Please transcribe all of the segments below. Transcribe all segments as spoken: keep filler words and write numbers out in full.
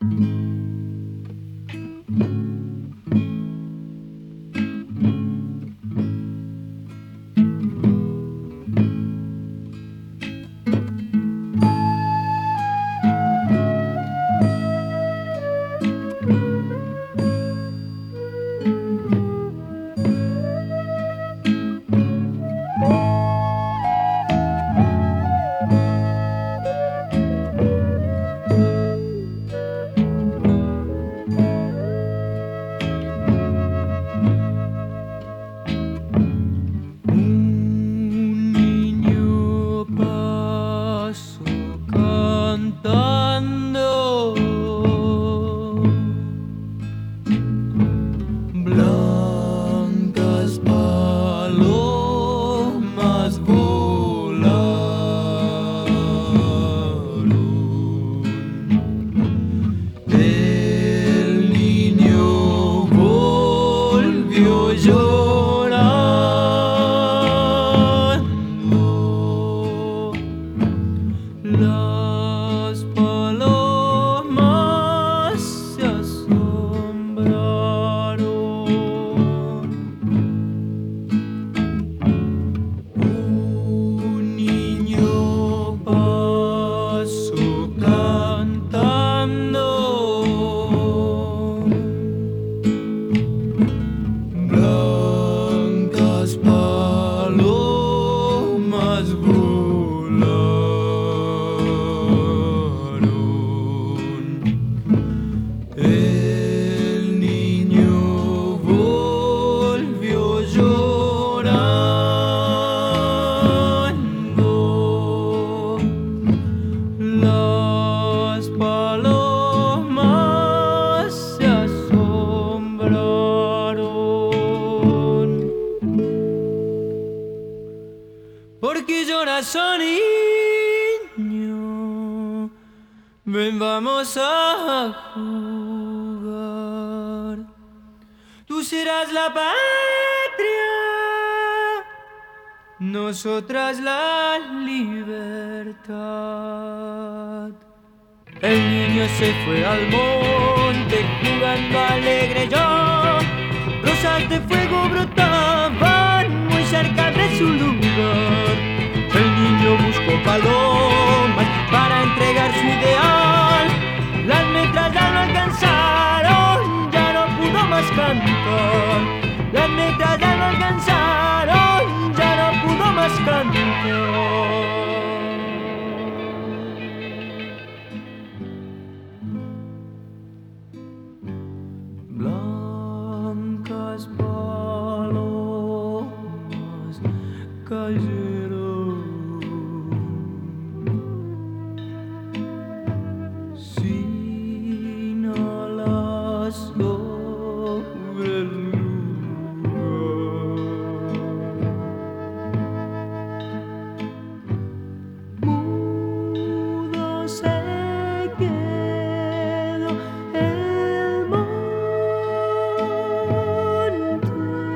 Porque lloras, oh niño, ven vamos a jugar. Tú serás la patria, nosotras la libertad. El niño se fue al monte jugando alegre yo. Rosas de fuego brotaban muy cerca de su lugar. El niño buscó palomas para entregar su ideal. Las metrallas lo alcanzaron, ya no pudo más cantar. Las metrallas lo alcanzaron, ya no pudo más cantar. Blancas palomas cayeron sin alas sobre el lugar. Mudo se quedó el monte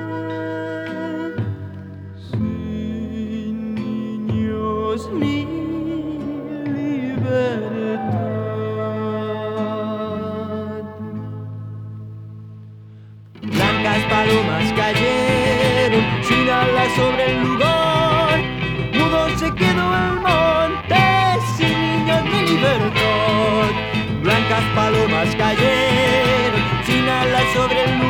sin niños ni libertad. Blancas palomas cayeron sin alas sobre el lugar. Mudo se quedó el monte sin niños ni libertad. Blancas palomas cayeron sin alas sobre el lugar.